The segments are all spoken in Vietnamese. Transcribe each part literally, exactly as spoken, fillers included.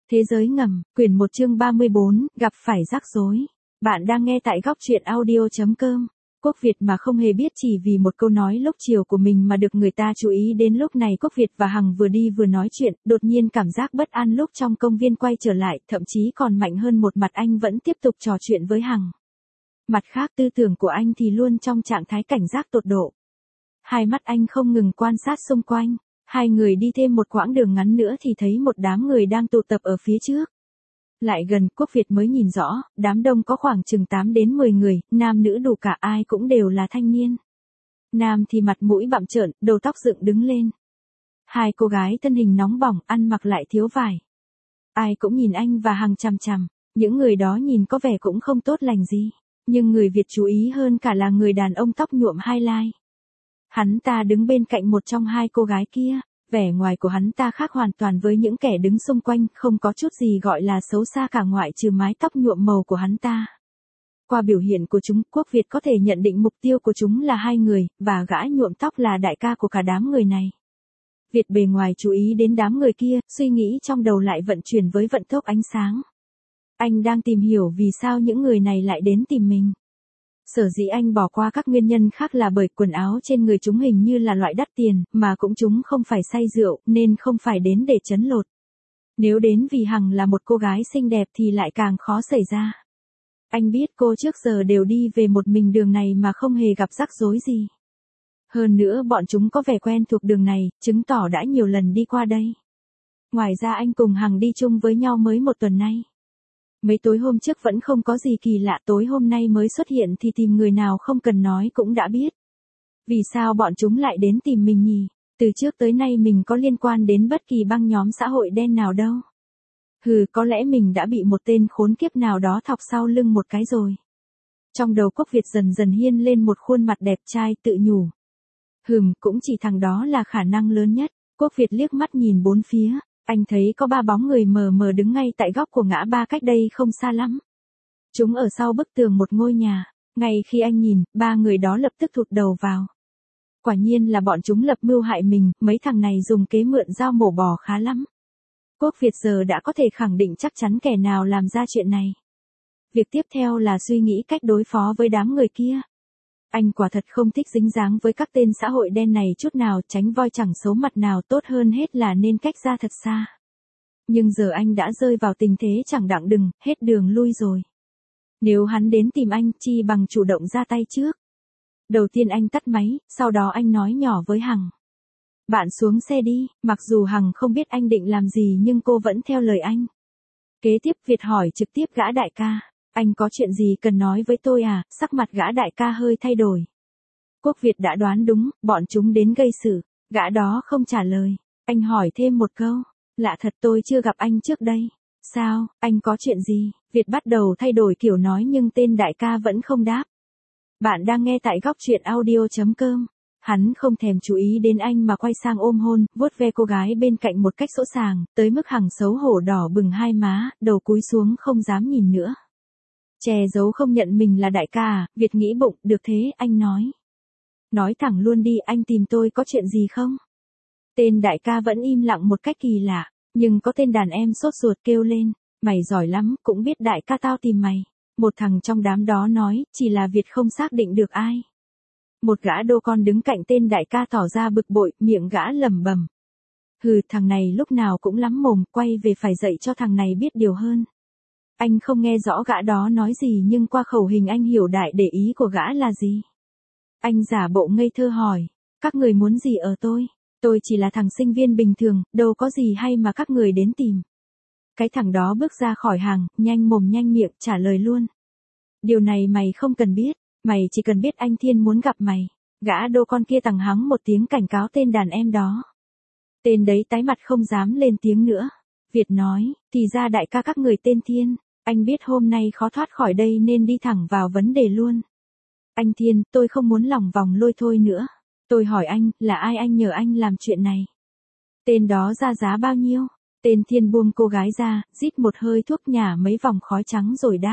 Thế giới ngầm, quyển một chương ba mươi bốn, gặp phải rắc rối. Bạn đang nghe tại góc truyện audio chấm com. Quốc Việt mà không hề biết chỉ vì một câu nói lúc chiều của mình mà được người ta chú ý đến. Lúc này Quốc Việt và Hằng vừa đi vừa nói chuyện, đột nhiên cảm giác bất an lúc trong công viên quay trở lại, thậm chí còn mạnh hơn một mặt anh vẫn tiếp tục trò chuyện với Hằng. Mặt khác tư tưởng của anh thì luôn trong trạng thái cảnh giác tột độ. Hai mắt anh không ngừng quan sát xung quanh. Hai người đi thêm một quãng đường ngắn nữa thì thấy một đám người đang tụ tập ở phía trước. Lại gần Quốc Việt mới nhìn rõ, đám đông có khoảng chừng tám đến mười người, nam nữ đủ cả, ai cũng đều là thanh niên. Nam thì mặt mũi bặm trợn, đầu tóc dựng đứng lên. Hai cô gái thân hình nóng bỏng, ăn mặc lại thiếu vải. Ai cũng nhìn anh và Hằng chằm chằm, những người đó nhìn có vẻ cũng không tốt lành gì. Nhưng người Việt chú ý hơn cả là người đàn ông tóc nhuộm highlight. Hắn ta đứng bên cạnh một trong hai cô gái kia, vẻ ngoài của hắn ta khác hoàn toàn với những kẻ đứng xung quanh, không có chút gì gọi là xấu xa cả ngoại trừ mái tóc nhuộm màu của hắn ta. Qua biểu hiện của chúng, Quốc Việt có thể nhận định mục tiêu của chúng là hai người, và gã nhuộm tóc là đại ca của cả đám người này. Việt bề ngoài chú ý đến đám người kia, suy nghĩ trong đầu lại vận chuyển với vận tốc ánh sáng. Anh đang tìm hiểu vì sao những người này lại đến tìm mình. Sở dĩ anh bỏ qua các nguyên nhân khác là bởi quần áo trên người chúng hình như là loại đắt tiền, mà cũng chúng không phải say rượu, nên không phải đến để trấn lột. Nếu đến vì Hằng là một cô gái xinh đẹp thì lại càng khó xảy ra. Anh biết cô trước giờ đều đi về một mình đường này mà không hề gặp rắc rối gì. Hơn nữa bọn chúng có vẻ quen thuộc đường này, chứng tỏ đã nhiều lần đi qua đây. Ngoài ra anh cùng Hằng đi chung với nhau mới một tuần nay. Mấy tối hôm trước vẫn không có gì kỳ lạ, tối hôm nay mới xuất hiện thì tìm người nào không cần nói cũng đã biết. Vì sao bọn chúng lại đến tìm mình nhỉ? Từ trước tới nay mình có liên quan đến bất kỳ băng nhóm xã hội đen nào đâu. Hừ, có lẽ mình đã bị một tên khốn kiếp nào đó thọc sau lưng một cái rồi. Trong đầu Quốc Việt dần dần hiên lên một khuôn mặt đẹp trai tự nhủ. Hừm, cũng chỉ thằng đó là khả năng lớn nhất. Quốc Việt liếc mắt nhìn bốn phía. Anh thấy có ba bóng người mờ mờ đứng ngay tại góc của ngã ba cách đây không xa lắm. Chúng ở sau bức tường một ngôi nhà. Ngay khi anh nhìn, ba người đó lập tức thụt đầu vào. Quả nhiên là bọn chúng lập mưu hại mình, mấy thằng này dùng kế mượn dao mổ bò khá lắm. Quốc Việt giờ đã có thể khẳng định chắc chắn kẻ nào làm ra chuyện này. Việc tiếp theo là suy nghĩ cách đối phó với đám người kia. Anh quả thật không thích dính dáng với các tên xã hội đen này chút nào, tránh voi chẳng xấu mặt nào, tốt hơn hết là nên cách ra thật xa. Nhưng giờ anh đã rơi vào tình thế chẳng đặng đừng, hết đường lui rồi. Nếu hắn đến tìm anh, chi bằng chủ động ra tay trước. Đầu tiên anh tắt máy, sau đó anh nói nhỏ với Hằng. Bạn xuống xe đi, mặc dù Hằng không biết anh định làm gì nhưng cô vẫn theo lời anh. Kế tiếp Việt hỏi trực tiếp gã đại ca. Anh có chuyện gì cần nói với tôi à? Sắc mặt gã đại ca hơi thay đổi. Quốc Việt đã đoán đúng, bọn chúng đến gây sự. Gã đó không trả lời. Anh hỏi thêm một câu. Lạ thật, tôi chưa gặp anh trước đây. Sao, anh có chuyện gì? Việt bắt đầu thay đổi kiểu nói nhưng tên đại ca vẫn không đáp. Bạn đang nghe tại góc truyện audio chấm com. Hắn không thèm chú ý đến anh mà quay sang ôm hôn, vuốt ve cô gái bên cạnh một cách sỗ sàng, tới mức Hằng xấu hổ đỏ bừng hai má, đầu cúi xuống không dám nhìn nữa. Che giấu không nhận mình là đại ca à? Việt nghĩ bụng, được thế, anh nói. Nói thẳng luôn đi, anh tìm tôi có chuyện gì không? Tên đại ca vẫn im lặng một cách kỳ lạ, nhưng có tên đàn em sốt ruột kêu lên, mày giỏi lắm, cũng biết đại ca tao tìm mày. Một thằng trong đám đó nói, chỉ là Việt không xác định được ai. Một gã đô con đứng cạnh tên đại ca tỏ ra bực bội, miệng gã lẩm bẩm. Hừ, thằng này lúc nào cũng lắm mồm, quay về phải dạy cho thằng này biết điều hơn. Anh không nghe rõ gã đó nói gì nhưng qua khẩu hình anh hiểu đại để ý của gã là gì. Anh giả bộ ngây thơ hỏi, các người muốn gì ở tôi? Tôi chỉ là thằng sinh viên bình thường, đâu có gì hay mà các người đến tìm. Cái thằng đó bước ra khỏi hàng, nhanh mồm nhanh miệng trả lời luôn. Điều này mày không cần biết, mày chỉ cần biết anh Thiên muốn gặp mày. Gã đô con kia tằng hắng một tiếng cảnh cáo tên đàn em đó. Tên đấy tái mặt không dám lên tiếng nữa. Việt nói, thì ra đại ca các người tên Thiên. Anh biết hôm nay khó thoát khỏi đây nên đi thẳng vào vấn đề luôn. Anh Thiên, tôi không muốn lòng vòng lôi thôi nữa. Tôi hỏi anh, là ai anh nhờ anh làm chuyện này? Tên đó ra giá bao nhiêu? Tên Thiên buông cô gái ra, rít một hơi thuốc nhả mấy vòng khói trắng rồi đáp.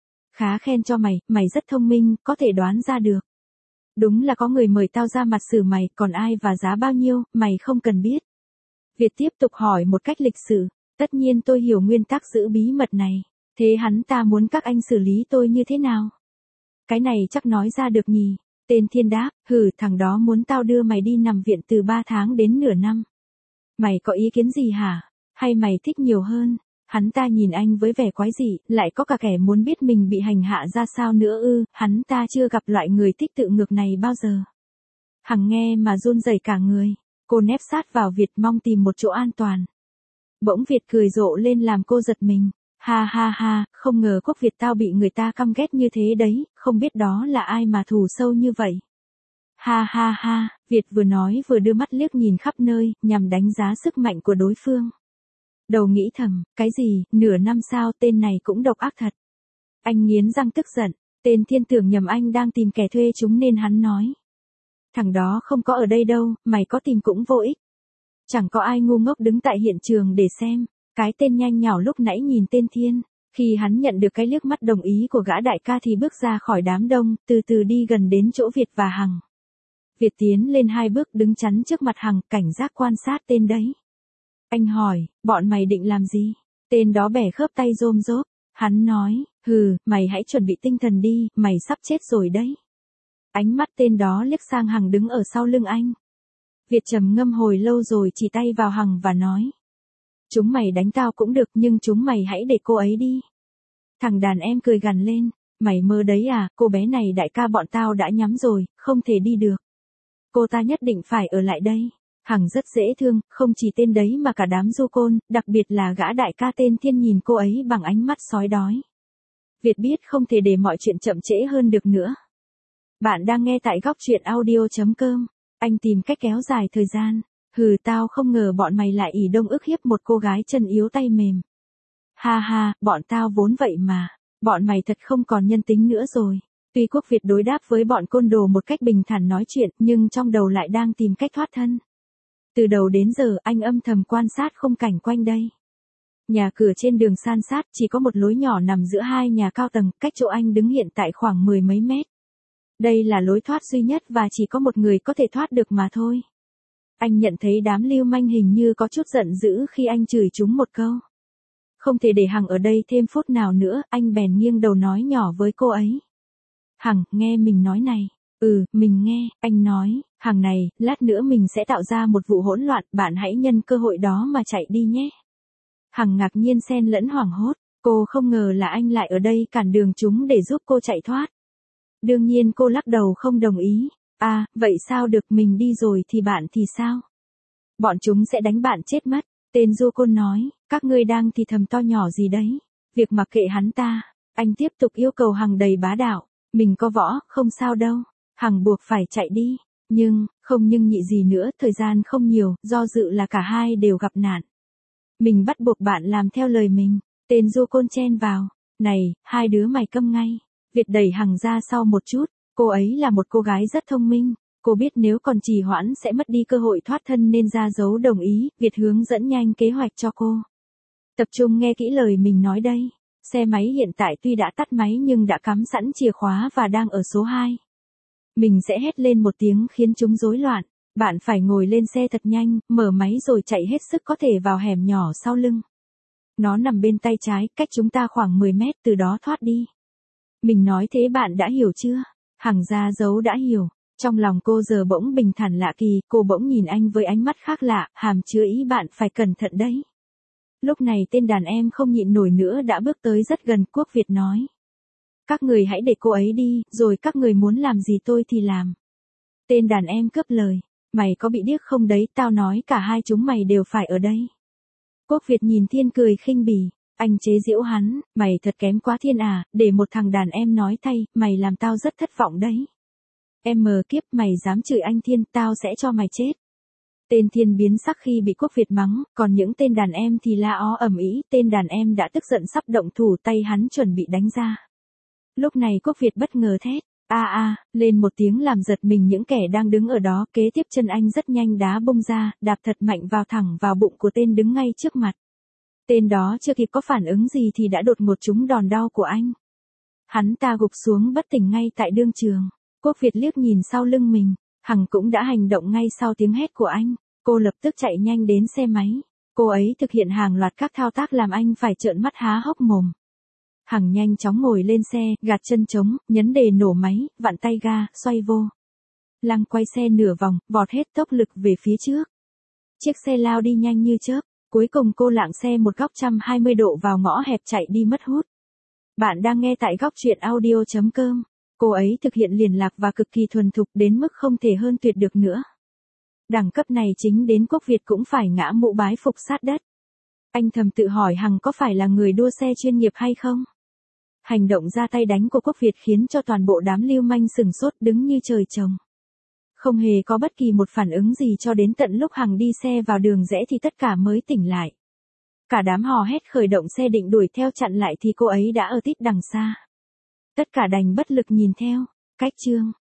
Khá khen cho mày, mày rất thông minh, có thể đoán ra được. Đúng là có người mời tao ra mặt xử mày, còn ai và giá bao nhiêu, mày không cần biết. Việt tiếp tục hỏi một cách lịch sự. Tất nhiên tôi hiểu nguyên tắc giữ bí mật này. Thế hắn ta muốn các anh xử lý tôi như thế nào? Cái này chắc nói ra được nhỉ? Tên Thiên đáp, hừ, thằng đó muốn tao đưa mày đi nằm viện từ ba tháng đến nửa năm. Mày có ý kiến gì hả? Hay mày thích nhiều hơn? Hắn ta nhìn anh với vẻ quái dị, lại có cả kẻ muốn biết mình bị hành hạ ra sao nữa ư, hắn ta chưa gặp loại người thích tự ngược này bao giờ. Hằng nghe mà run rẩy cả người, cô nép sát vào Việt mong tìm một chỗ an toàn. Bỗng Việt cười rộ lên làm cô giật mình. Ha ha ha, không ngờ Quốc Việt tao bị người ta căm ghét như thế đấy, không biết đó là ai mà thù sâu như vậy. Ha ha ha, Việt vừa nói vừa đưa mắt liếc nhìn khắp nơi, nhằm đánh giá sức mạnh của đối phương. Đầu nghĩ thầm, cái gì, nửa năm sao, tên này cũng độc ác thật. Anh nghiến răng tức giận, tên Thiên tưởng nhầm anh đang tìm kẻ thuê chúng nên hắn nói. Thằng đó không có ở đây đâu, mày có tìm cũng vô ích. Chẳng có ai ngu ngốc đứng tại hiện trường để xem. Cái tên nhanh nhảu lúc nãy nhìn tên Thiên, khi hắn nhận được cái liếc mắt đồng ý của gã đại ca thì bước ra khỏi đám đông, từ từ đi gần đến chỗ Việt và Hằng. Việt tiến lên hai bước đứng chắn trước mặt Hằng, cảnh giác quan sát tên đấy. Anh hỏi, bọn mày định làm gì? Tên đó bẻ khớp tay rôm rốp, hắn nói, hừ, mày hãy chuẩn bị tinh thần đi, mày sắp chết rồi đấy. Ánh mắt tên đó liếc sang Hằng đứng ở sau lưng anh. Việt trầm ngâm hồi lâu rồi chỉ tay vào Hằng và nói. Chúng mày đánh tao cũng được nhưng chúng mày hãy để cô ấy đi. Thằng đàn em cười gằn lên, mày mơ đấy à, cô bé này đại ca bọn tao đã nhắm rồi, không thể đi được. Cô ta nhất định phải ở lại đây. Hằng rất dễ thương, không chỉ tên đấy mà cả đám du côn, đặc biệt là gã đại ca tên Thiên nhìn cô ấy bằng ánh mắt sói đói. Việt biết không thể để mọi chuyện chậm trễ hơn được nữa. Bạn đang nghe tại góc truyện audio chấm com. Anh tìm cách kéo dài thời gian. Hừ, tao không ngờ bọn mày lại ỷ đông ức hiếp một cô gái chân yếu tay mềm. Ha ha, bọn tao vốn vậy mà. Bọn mày thật không còn nhân tính nữa rồi. Tuy Quốc Việt đối đáp với bọn côn đồ một cách bình thản nói chuyện, nhưng trong đầu lại đang tìm cách thoát thân. Từ đầu đến giờ anh âm thầm quan sát khung cảnh quanh đây. Nhà cửa trên đường san sát, chỉ có một lối nhỏ nằm giữa hai nhà cao tầng, cách chỗ anh đứng hiện tại khoảng mười mấy mét. Đây là lối thoát duy nhất và chỉ có một người có thể thoát được mà thôi. Anh nhận thấy đám lưu manh hình như có chút giận dữ khi anh chửi chúng một câu. Không thể để Hằng ở đây thêm phút nào nữa, anh bèn nghiêng đầu nói nhỏ với cô ấy. Hằng, nghe mình nói này. Ừ, mình nghe, anh nói, Hằng này, lát nữa mình sẽ tạo ra một vụ hỗn loạn, bạn hãy nhân cơ hội đó mà chạy đi nhé. Hằng ngạc nhiên xen lẫn hoảng hốt, cô không ngờ là anh lại ở đây cản đường chúng để giúp cô chạy thoát. Đương nhiên cô lắc đầu không đồng ý. À, vậy sao được, mình đi rồi thì bạn thì sao? Bọn chúng sẽ đánh bạn chết mất. Tên du côn nói, các ngươi đang thì thầm to nhỏ gì đấy. Việc mặc kệ hắn ta. Anh tiếp tục yêu cầu Hằng đầy bá đạo. Mình có võ, không sao đâu. Hằng buộc phải chạy đi. Nhưng, không nhưng nhị gì nữa, thời gian không nhiều, do dự là cả hai đều gặp nạn. Mình bắt buộc bạn làm theo lời mình. Tên du côn chen vào. Này, hai đứa mày câm ngay. Việt đẩy Hằng ra sau một chút. Cô ấy là một cô gái rất thông minh. Cô biết nếu còn trì hoãn sẽ mất đi cơ hội thoát thân nên ra dấu đồng ý. Việt hướng dẫn nhanh kế hoạch cho cô. Tập trung nghe kỹ lời mình nói đây. Xe máy hiện tại tuy đã tắt máy nhưng đã cắm sẵn chìa khóa và đang ở số hai. Mình sẽ hét lên một tiếng khiến chúng rối loạn. Bạn phải ngồi lên xe thật nhanh, mở máy rồi chạy hết sức có thể vào hẻm nhỏ sau lưng. Nó nằm bên tay trái, cách chúng ta khoảng mười mét, từ đó thoát đi. Mình nói thế bạn đã hiểu chưa? Hằng ra dấu đã hiểu. Trong lòng cô giờ bỗng bình thản lạ kỳ, cô bỗng nhìn anh với ánh mắt khác lạ, hàm chứa ý bạn phải cẩn thận đấy. Lúc này tên đàn em không nhịn nổi nữa đã bước tới rất gần. Quốc Việt nói. Các người hãy để cô ấy đi, rồi các người muốn làm gì tôi thì làm. Tên đàn em cướp lời. Mày có bị điếc không đấy, tao nói cả hai chúng mày đều phải ở đây. Quốc Việt nhìn Thiên cười khinh bỉ. Anh chế giễu hắn, mày thật kém quá Thiên à, để một thằng đàn em nói thay, mày làm tao rất thất vọng đấy. Em mờ kiếp, mày dám chửi anh Thiên, tao sẽ cho mày chết. Tên Thiên biến sắc khi bị Quốc Việt mắng, còn những tên đàn em thì la ó ầm ĩ, tên đàn em đã tức giận sắp động thủ, tay hắn chuẩn bị đánh ra. Lúc này Quốc Việt bất ngờ thét, a a, lên một tiếng làm giật mình những kẻ đang đứng ở đó, kế tiếp chân anh rất nhanh đá bung ra, đạp thật mạnh vào thẳng vào bụng của tên đứng ngay trước mặt. Tên đó chưa kịp có phản ứng gì thì đã đột ngột trúng đòn đau của anh. Hắn ta gục xuống bất tỉnh ngay tại đương trường. Quốc Việt liếc nhìn sau lưng mình, Hằng cũng đã hành động ngay sau tiếng hét của anh. Cô lập tức chạy nhanh đến xe máy. Cô ấy thực hiện hàng loạt các thao tác làm anh phải trợn mắt há hốc mồm. Hằng nhanh chóng ngồi lên xe, gạt chân trống, nhấn đề nổ máy, vặn tay ga, xoay vô. Lăng quay xe nửa vòng, vọt hết tốc lực về phía trước. Chiếc xe lao đi nhanh như chớp, cuối cùng cô lạng xe một góc một trăm hai mươi độ vào ngõ hẹp chạy đi mất hút. Bạn đang nghe tại góc truyện audio chấm com. Cô ấy thực hiện liền lạc và cực kỳ thuần thục đến mức không thể hơn tuyệt được nữa. Đẳng cấp này chính đến Quốc Việt cũng phải ngã mũ bái phục sát đất. Anh thầm tự hỏi Hằng có phải là người đua xe chuyên nghiệp hay không? Hành động ra tay đánh của Quốc Việt khiến cho toàn bộ đám lưu manh sừng sốt đứng như trời trồng. Không hề có bất kỳ một phản ứng gì cho đến tận lúc Hằng đi xe vào đường rẽ thì tất cả mới tỉnh lại. Cả đám hò hét khởi động xe định đuổi theo chặn lại thì cô ấy đã ở tít đằng xa. Tất cả đành bất lực nhìn theo. Cách chương.